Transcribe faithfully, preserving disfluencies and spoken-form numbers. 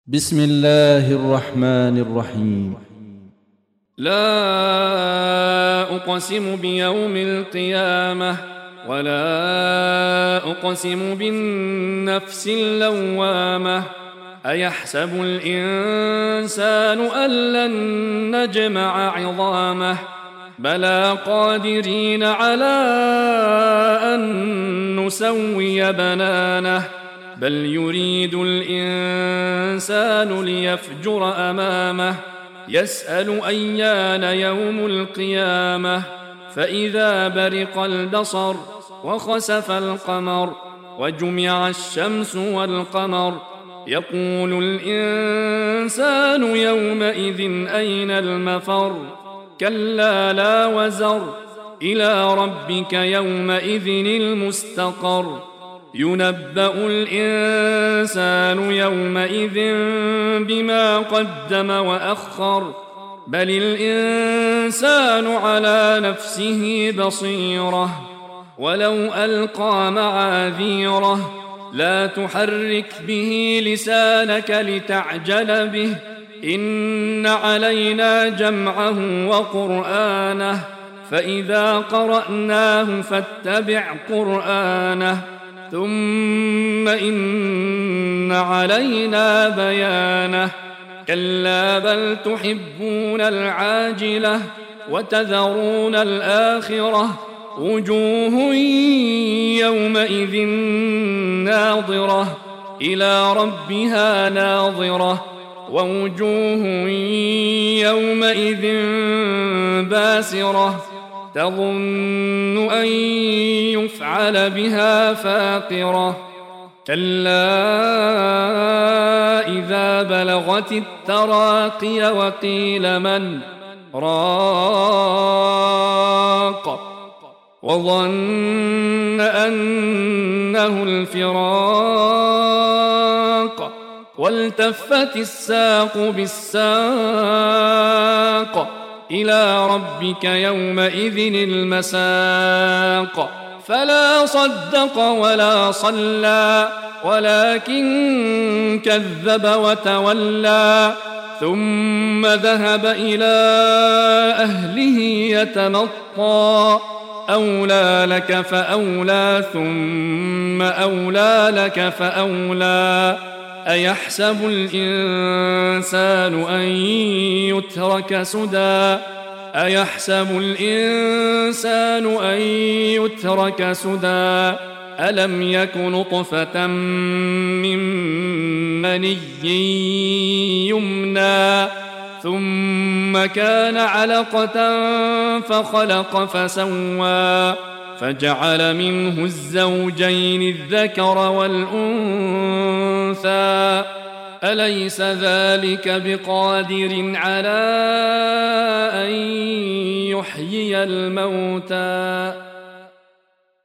بسم الله الرحمن الرحيم. لا أقسم بيوم القيامة ولا أقسم بالنفس اللوامة. أيحسب الإنسان أن لن نجمع عظامه بلى قادرين على أن نسوي بنانه بل يريد الإنسان ليفجر أمامه يسأل أيان يوم القيامة فإذا برق البصر وخسف القمر وجمع الشمس والقمر يقول الإنسان يومئذ أين المفر كلا لا وزر إلى ربك يومئذ المستقر ينبأ الإنسان يومئذ بما قدم وأخر بل الإنسان على نفسه بصيرة ولو ألقى معاذيره لا تحرك به لسانك لتعجل به إن علينا جمعه وقرآنه فإذا قرأناه فاتبع قرآنه ثم إن علينا بيانه كلا بل تحبون العاجلة وتذرون الآخرة وجوه يومئذ ناظرة إلى ربها ناظرة ووجوه يومئذ باسرة تظن أن يفعل بها فاقرة كلا إذا بلغت التراقي وقيل من راق وظن أنه الفراق والتفت الساق بالساق إلى ربك يومئذ المساق فلا صدق ولا صلى ولكن كذب وتولى ثم ذهب إلى أهله يتمطى أولى لك فأولى ثم أولى لك فأولى أيحسب الإنسان أن يترك سدى أيحسب الإنسان أن يترك سدى ألم يك نطفة من مني يمنى ثم كان علقة فخلق فسوى فجعل منه الزوجين الذكر والأنثى أليس ذلك بقادر على أن يحيي الموتى